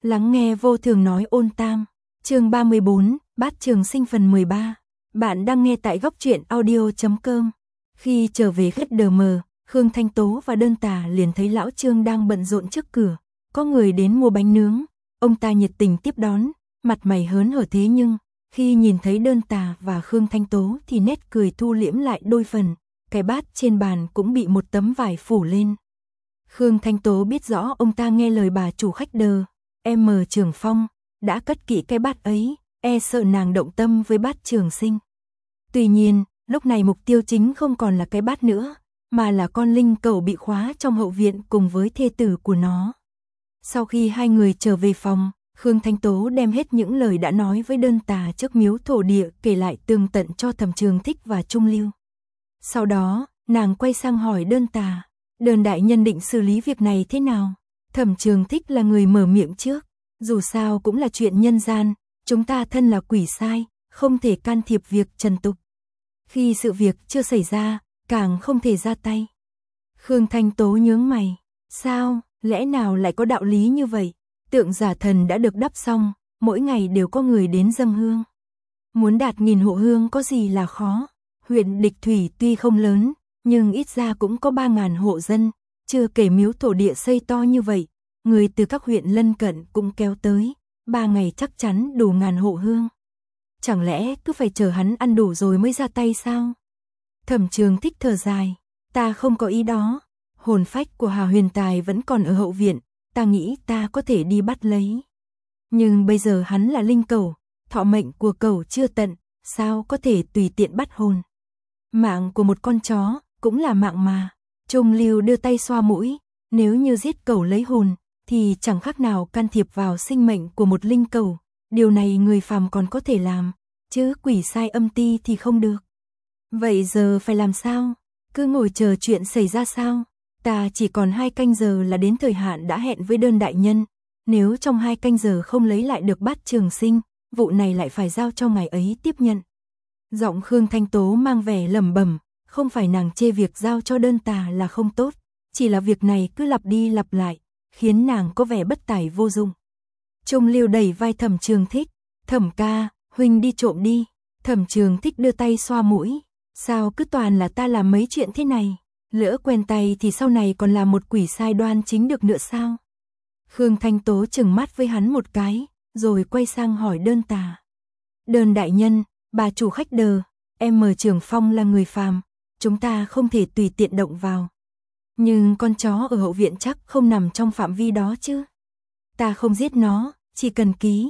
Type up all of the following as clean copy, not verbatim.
Lắng nghe vô thường nói ôn tam. Chương 34, Bát Trường Sinh phần 13. Bạn đang nghe tại góc truyện audio.com. Khi trở về khách đờ mờ, Khương Thanh Tố và Đơn Tà liền thấy lão Trương đang bận rộn trước cửa. Có người đến mua bánh nướng. Ông ta nhiệt tình tiếp đón, mặt mày hớn hở, thế nhưng khi nhìn thấy Đơn Tà và Khương Thanh Tố thì nét cười thu liễm lại đôi phần. Cái bát trên bàn cũng bị một tấm vải phủ lên. Khương Thanh Tố biết rõ ông ta nghe lời bà chủ khách đờ, Trường Phong, đã cất kỹ cái bát ấy, e sợ nàng động tâm với Bát Trường Sinh. Tuy nhiên, lúc này mục tiêu chính không còn là cái bát nữa, mà là con linh cẩu bị khóa trong hậu viện cùng với thê tử của nó. Sau khi hai người trở về phòng, Khương Thanh Tố đem hết những lời đã nói với Đơn Tà trước miếu thổ địa kể lại tường tận cho Thẩm Trường Thích và Trung Lưu. Sau đó, nàng quay sang hỏi Đơn Tà, Đơn đại nhân định xử lý việc này thế nào? Thẩm Trường Thích là người mở miệng trước, dù sao cũng là chuyện nhân gian, chúng ta thân là quỷ sai, không thể can thiệp việc trần tục. Khi sự việc chưa xảy ra, càng không thể ra tay. Khương Thanh Tố nhướng mày, sao, lẽ nào lại có đạo lý như vậy? Tượng giả thần đã được đắp xong, mỗi ngày đều có người đến dâng hương. Muốn đạt 1000 hộ hương có gì là khó? Huyện Địch Thủy tuy không lớn, nhưng ít ra cũng có 3000 hộ dân, chưa kể miếu thổ địa xây to như vậy, người từ các huyện lân cận cũng kéo tới, 3 ngày chắc chắn đủ 1000 hộ hương. Chẳng lẽ cứ phải chờ hắn ăn đủ rồi mới ra tay sao? Thẩm Trường Thích thở dài, ta không có ý đó, hồn phách của Hà Huyền Tài vẫn còn ở hậu viện, ta nghĩ ta có thể đi bắt lấy. Nhưng bây giờ hắn là linh cẩu, thọ mệnh của cẩu chưa tận, sao có thể tùy tiện bắt hồn? Mạng của một con chó cũng là mạng mà. Trung Lưu đưa tay xoa mũi, nếu như giết cẩu lấy hồn thì chẳng khác nào can thiệp vào sinh mệnh của một linh cẩu, điều này người phàm còn có thể làm, chứ quỷ sai âm ti thì không được. Vậy giờ phải làm sao? Cứ ngồi chờ chuyện xảy ra sao? Ta chỉ còn 2 canh giờ là đến thời hạn đã hẹn với Đơn đại nhân, nếu trong 2 canh giờ không lấy lại được Bát Trường Sinh, vụ này lại phải giao cho ngài ấy tiếp nhận. Giọng Khương Thanh Tố mang vẻ lẩm bẩm, không phải nàng chê việc giao cho Đơn Tà là không tốt, chỉ là việc này cứ lặp đi lặp lại, khiến nàng có vẻ bất tài vô dụng. Trung Lưu đẩy vai Thẩm Trường Thích, Thẩm ca, huynh đi trộm đi. Thẩm Trường Thích đưa tay xoa mũi, sao cứ toàn là ta làm mấy chuyện thế này, lỡ quen tay thì sau này còn là một quỷ sai đoan chính được nữa sao? Khương Thanh Tố trừng mắt với hắn một cái, rồi quay sang hỏi Đơn Tà. Đơn đại nhân, bà chủ khách đờ, Trường Phong là người phàm, chúng ta không thể tùy tiện động vào. Nhưng con chó ở hậu viện chắc không nằm trong phạm vi đó chứ. Ta không giết nó, chỉ cần ký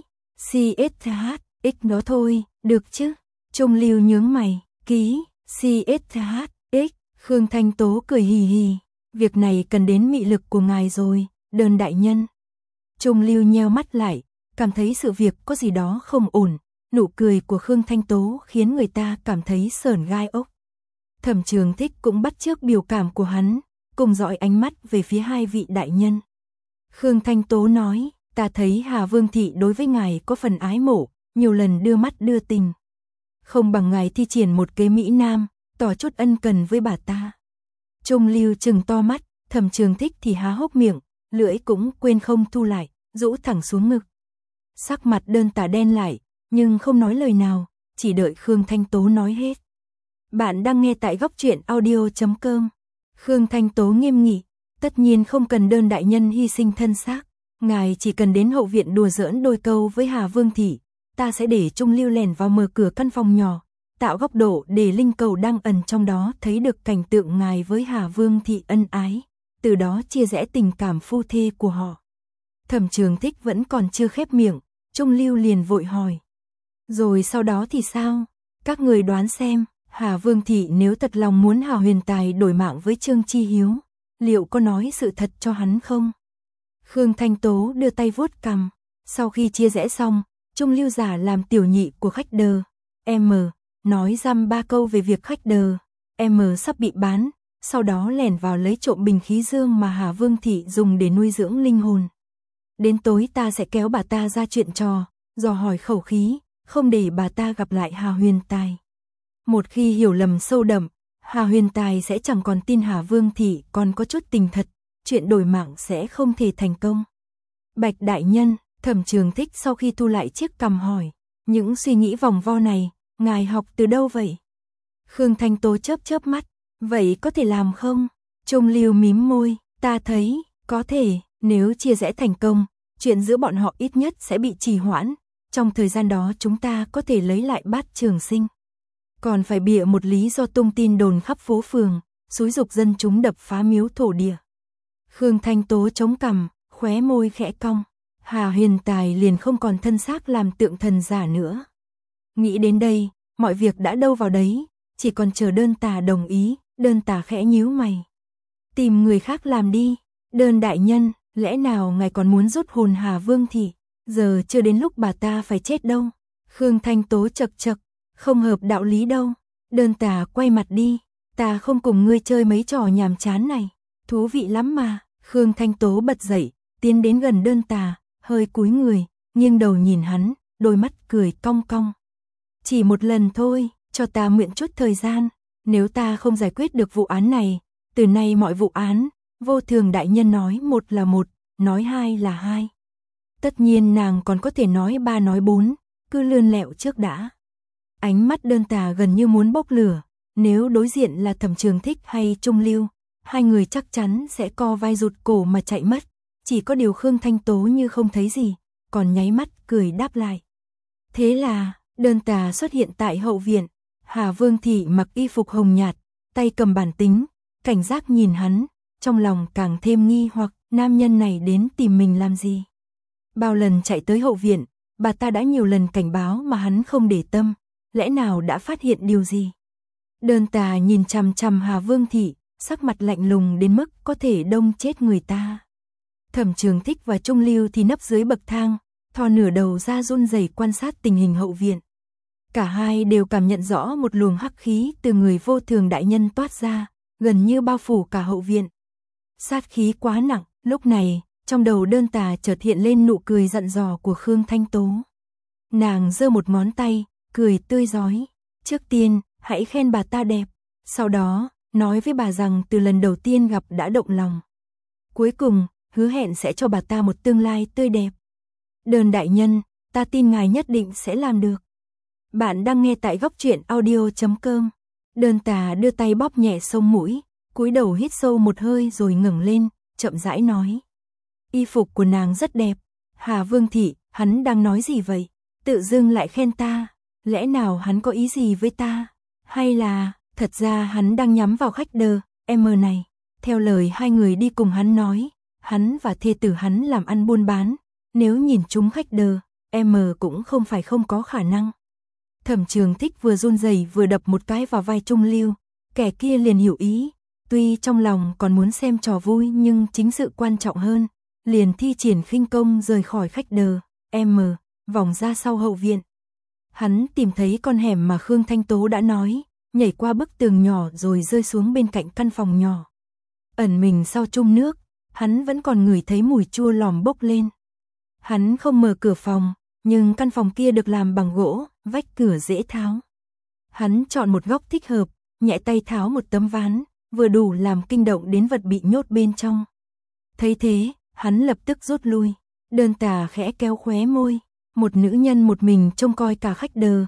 CSHX đó thôi, được chứ? Trung Lưu nhướng mày, ký CSHX. Khương Thanh Tố cười hì hì, việc này cần đến mị lực của ngài rồi, Đơn đại nhân. Trung Lưu nheo mắt lại, cảm thấy sự việc có gì đó không ổn. Nụ cười của Khương Thanh Tố khiến người ta cảm thấy sởn gai ốc. Thẩm Trường Thích cũng bắt chước biểu cảm của hắn, cùng dõi ánh mắt về phía 2 vị đại nhân. Khương Thanh Tố nói, ta thấy Hà Vương Thị đối với ngài có phần ái mộ, nhiều lần đưa mắt đưa tình. Không bằng ngài thi triển một kế Mỹ Nam, tỏ chút ân cần với bà ta. Trung Lưu trừng to mắt, Thẩm Trường Thích thì há hốc miệng, lưỡi cũng quên không thu lại, rũ thẳng xuống ngực. Sắc mặt Đơn Tà đen lại, nhưng không nói lời nào, chỉ đợi Khương Thanh Tố nói hết. Bạn đang nghe tại góc truyện audio.com. Khương Thanh Tố nghiêm nghị, tất nhiên không cần Đơn đại nhân hy sinh thân xác, ngài chỉ cần đến hậu viện đùa giỡn đôi câu với Hà Vương Thị, ta sẽ để Trung Lưu lèn vào mở cửa căn phòng nhỏ, tạo góc độ để linh cầu đang ẩn trong đó thấy được cảnh tượng ngài với Hà Vương Thị ân ái, từ đó chia rẽ tình cảm phu thê của họ. Thẩm Trường Thích vẫn còn chưa khép miệng, Trung Lưu liền vội hỏi. Rồi sau đó thì sao? Các người đoán xem, Hà Vương Thị nếu thật lòng muốn Hà Huyền Tài đổi mạng với Trương Chi Hiếu, liệu có nói sự thật cho hắn không? Khương Thanh Tố đưa tay vuốt cằm, sau khi chia rẽ xong, Trung Lưu giả làm tiểu nhị của khách đờ, nói dăm 3 câu về việc khách đờ, sắp bị bán, sau đó lẻn vào lấy trộm bình khí dương mà Hà Vương Thị dùng để nuôi dưỡng linh hồn. Đến tối ta sẽ kéo bà ta ra chuyện trò, dò hỏi khẩu khí, không để bà ta gặp lại Hà Huyền Tài. Một khi hiểu lầm sâu đậm, Hà Huyền Tài sẽ chẳng còn tin Hà Vương Thị còn có chút tình thật, chuyện đổi mạng sẽ không thể thành công. Bạch đại nhân, Thẩm Trường Thích sau khi thu lại chiếc cằm hỏi, những suy nghĩ vòng vo này, ngài học từ đâu vậy? Khương Thanh Tố chớp chớp mắt, vậy có thể làm không? Trung Lưu mím môi, ta thấy, có thể, nếu chia rẽ thành công, chuyện giữa bọn họ ít nhất sẽ bị trì hoãn, trong thời gian đó chúng ta có thể lấy lại Bát Trường Sinh. Còn phải bịa một lý do tung tin đồn khắp phố phường, xúi giục dân chúng đập phá miếu thổ địa. Khương Thanh Tố chống cằm, khóe môi khẽ cong. Hà Huyền Tài liền không còn thân xác làm tượng thần giả nữa. Nghĩ đến đây, mọi việc đã đâu vào đấy, chỉ còn chờ Đơn Tà đồng ý. Đơn Tà khẽ nhíu mày. Tìm người khác làm đi. Đơn đại nhân, lẽ nào ngài còn muốn rút hồn Hà Vương Thị? Giờ chưa đến lúc bà ta phải chết đâu. Khương Thanh Tố chậc chậc, không hợp đạo lý đâu. Đơn Tà quay mặt đi. Ta không cùng ngươi chơi mấy trò nhàm chán này. Thú vị lắm mà. Khương Thanh Tố bật dậy, tiến đến gần Đơn Tà, hơi cúi người, nghiêng đầu nhìn hắn, đôi mắt cười cong cong. Chỉ một lần thôi, cho ta mượn chút thời gian. Nếu ta không giải quyết được vụ án này, từ nay mọi vụ án, Vô Thường đại nhân nói một là một, nói hai là hai. Tất nhiên nàng còn có thể nói ba nói bốn, cứ lươn lẹo trước đã. Ánh mắt Đơn Tà gần như muốn bốc lửa, nếu đối diện là Thẩm Trường Thích hay Trung Lưu, hai người chắc chắn sẽ co vai rụt cổ mà chạy mất. Chỉ có điều Khương Thanh Tố như không thấy gì, còn nháy mắt cười đáp lại. Thế là, Đơn Tà xuất hiện tại hậu viện, Hà Vương Thị mặc y phục hồng nhạt, tay cầm bản tính, cảnh giác nhìn hắn, trong lòng càng thêm nghi hoặc nam nhân này đến tìm mình làm gì. Bao lần chạy tới hậu viện, bà ta đã nhiều lần cảnh báo mà hắn không để tâm, lẽ nào đã phát hiện điều gì. Đơn Tà nhìn chằm chằm Hà Vương Thị, sắc mặt lạnh lùng đến mức có thể đông chết người ta. Thẩm Trường Thích và Trung Lưu thì nấp dưới bậc thang, thò nửa đầu ra run rẩy quan sát tình hình hậu viện. Cả hai đều cảm nhận rõ một luồng hắc khí từ người Vô Thường đại nhân toát ra, gần như bao phủ cả hậu viện. Sát khí quá nặng, lúc này, trong đầu Đơn Tà chợt hiện lên nụ cười dặn dò của Khương Thanh Tố. Nàng giơ một ngón tay, cười tươi rói. Trước tiên, hãy khen bà ta đẹp, sau đó, nói với bà rằng từ lần đầu tiên gặp đã động lòng. Cuối cùng, hứa hẹn sẽ cho bà ta một tương lai tươi đẹp. Đơn đại nhân, ta tin ngài nhất định sẽ làm được. Bạn đang nghe tại góc truyện audio.com. Đơn Tà đưa tay bóp nhẹ sống mũi, cúi đầu hít sâu một hơi rồi ngẩng lên, chậm rãi nói. Y phục của nàng rất đẹp. Hà Vương Thị, hắn đang nói gì vậy? Tự dưng lại khen ta. Lẽ nào hắn có ý gì với ta? Hay là, thật ra hắn đang nhắm vào khách đờ, em này. Theo lời hai người đi cùng hắn nói, hắn và thê tử hắn làm ăn buôn bán. Nếu nhìn chúng khách đờ, em cũng không phải không có khả năng. Thẩm Trường Thích vừa run rẩy vừa đập một cái vào vai Trung Lưu. Kẻ kia liền hiểu ý. Tuy trong lòng còn muốn xem trò vui nhưng chính sự quan trọng hơn. Liền thi triển khinh công rời khỏi khách đờ, vòng ra sau hậu viện. Hắn tìm thấy con hẻm mà Khương Thanh Tố đã nói, nhảy qua bức tường nhỏ rồi rơi xuống bên cạnh căn phòng nhỏ. Ẩn mình sau chum nước, hắn vẫn còn ngửi thấy mùi chua lòm bốc lên. Hắn không mở cửa phòng, nhưng căn phòng kia được làm bằng gỗ, vách cửa dễ tháo. Hắn chọn một góc thích hợp, nhẹ tay tháo một tấm ván, vừa đủ làm kinh động đến vật bị nhốt bên trong. Thấy thế, hắn lập tức rút lui. Đơn Tà khẽ kéo khóe môi. Một nữ nhân một mình trông coi cả khách đờ,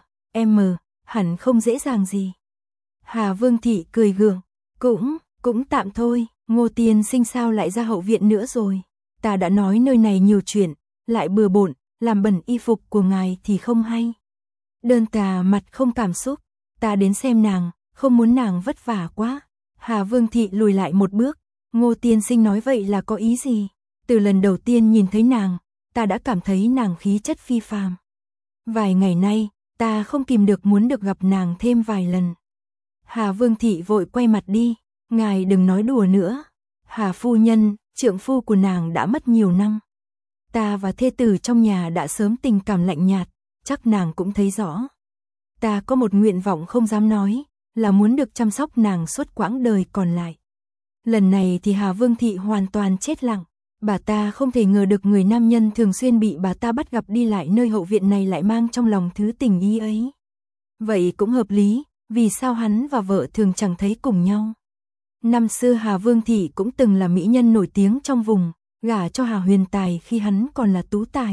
hẳn không dễ dàng gì. Hà Vương Thị cười gượng. Cũng tạm thôi, Ngô tiên sinh sao lại ra hậu viện nữa rồi. Ta đã nói nơi này nhiều chuyện, lại bừa bộn, làm bẩn y phục của ngài thì không hay. Đơn Tà mặt không cảm xúc. Ta đến xem nàng, không muốn nàng vất vả quá. Hà Vương Thị lùi lại một bước. Ngô tiên sinh nói vậy là có ý gì? Từ lần đầu tiên nhìn thấy nàng, ta đã cảm thấy nàng khí chất phi phàm. Vài ngày nay, ta không kìm được muốn được gặp nàng thêm vài lần. Hà Vương Thị vội quay mặt đi. Ngài đừng nói đùa nữa. Hà phu nhân, trượng phu của nàng đã mất nhiều năm. Ta và thê tử trong nhà đã sớm tình cảm lạnh nhạt, chắc nàng cũng thấy rõ. Ta có một nguyện vọng không dám nói, là muốn được chăm sóc nàng suốt quãng đời còn lại. Lần này thì Hà Vương Thị hoàn toàn chết lặng. Bà ta không thể ngờ được người nam nhân thường xuyên bị bà ta bắt gặp đi lại nơi hậu viện này lại mang trong lòng thứ tình ý ấy. Vậy cũng hợp lý, vì sao hắn và vợ thường chẳng thấy cùng nhau. Năm xưa Hà Vương Thị cũng từng là mỹ nhân nổi tiếng trong vùng, gả cho Hà Huyền Tài khi hắn còn là tú tài.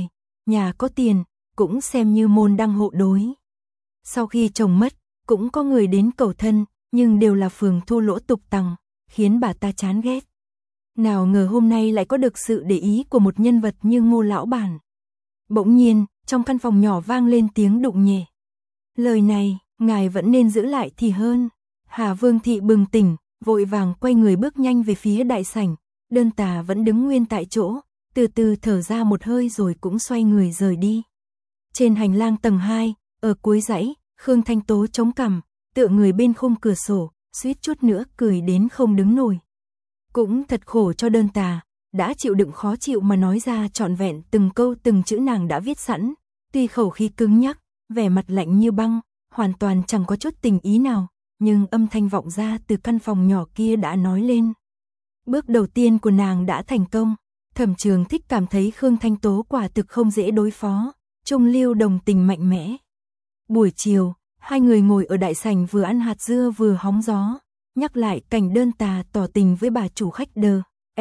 nhà có tiền, cũng xem như môn đăng hộ đối. Sau khi chồng mất, cũng có người đến cầu thân, nhưng đều là phường thô lỗ tục tằng, khiến bà ta chán ghét. Nào ngờ hôm nay lại có được sự để ý của một nhân vật như Ngô lão bản. Bỗng nhiên, trong căn phòng nhỏ vang lên tiếng đụng nhẹ. Lời này, ngài vẫn nên giữ lại thì hơn. Hà Vương Thị bừng tỉnh, vội vàng quay người bước nhanh về phía đại sảnh. Đơn Tà vẫn đứng nguyên tại chỗ, từ từ thở ra một hơi rồi cũng xoay người rời đi. Trên hành lang tầng 2, ở cuối dãy, Khương Thanh Tố chống cằm, tựa người bên khung cửa sổ, suýt chút nữa cười đến không đứng nổi. Cũng thật khổ cho Đơn Tà, đã chịu đựng khó chịu mà nói ra trọn vẹn từng câu từng chữ nàng đã viết sẵn, tuy khẩu khí cứng nhắc, vẻ mặt lạnh như băng, hoàn toàn chẳng có chút tình ý nào, nhưng âm thanh vọng ra từ căn phòng nhỏ kia đã nói lên. Bước đầu tiên của nàng đã thành công, Thẩm Trường Thích cảm thấy Khương Thanh Tố quả thực không dễ đối phó, Trung Lưu đồng tình mạnh mẽ. Buổi chiều, hai người ngồi ở đại sảnh vừa ăn hạt dưa vừa hóng gió, nhắc lại cảnh Đơn Tà tỏ tình với bà chủ khách đờ,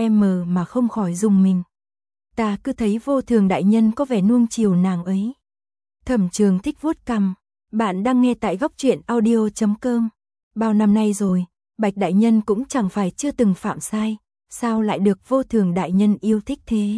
mà không khỏi rùng mình. Ta cứ thấy Vô Thường đại nhân có vẻ nuông chiều nàng ấy. Thẩm Trường Thích vuốt cằm, bạn đang nghe tại góc truyện audio.com. Bao năm nay rồi, Bạch đại nhân cũng chẳng phải chưa từng phạm sai, sao lại được Vô Thường đại nhân yêu thích thế?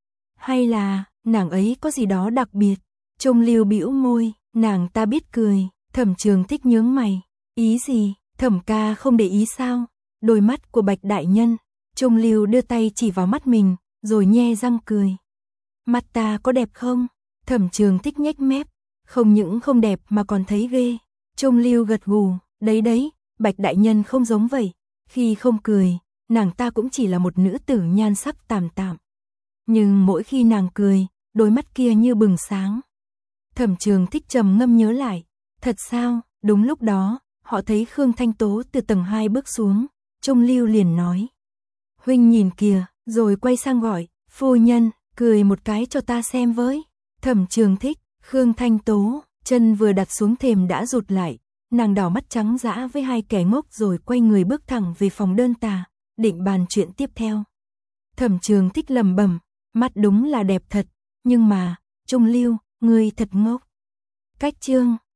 Hay là, nàng ấy có gì đó đặc biệt? Trung Lưu bĩu môi, nàng ta biết cười. Thẩm Trường Thích nhướng mày, ý gì? Thẩm ca không để ý sao? Đôi mắt của Bạch đại nhân. Trung Lưu đưa tay chỉ vào mắt mình, rồi nhe răng cười. Mặt ta có đẹp không? Thẩm Trường Thích nhếch mép, không những không đẹp mà còn thấy ghê. Trung Lưu gật gù, đấy, Bạch đại nhân không giống vậy. Khi không cười, nàng ta cũng chỉ là một nữ tử nhan sắc tạm tạm. Nhưng mỗi khi nàng cười, đôi mắt kia như bừng sáng. Thẩm Trường Thích trầm ngâm nhớ lại, thật sao? Đúng lúc đó, họ thấy Khương Thanh Tố từ tầng 2 bước xuống, Trung Lưu liền nói. Huynh nhìn kìa, rồi quay sang gọi, phu nhân, cười một cái cho ta xem với. Thẩm Trường Thích, Khương Thanh Tố, chân vừa đặt xuống thềm đã rụt lại, nàng đỏ mắt trắng dã với hai kẻ ngốc rồi quay người bước thẳng về phòng Đơn Tà, định bàn chuyện tiếp theo. Thẩm Trường Thích lẩm bẩm, mắt đúng là đẹp thật, nhưng mà, Trung Lưu, ngươi thật ngốc. Cách chương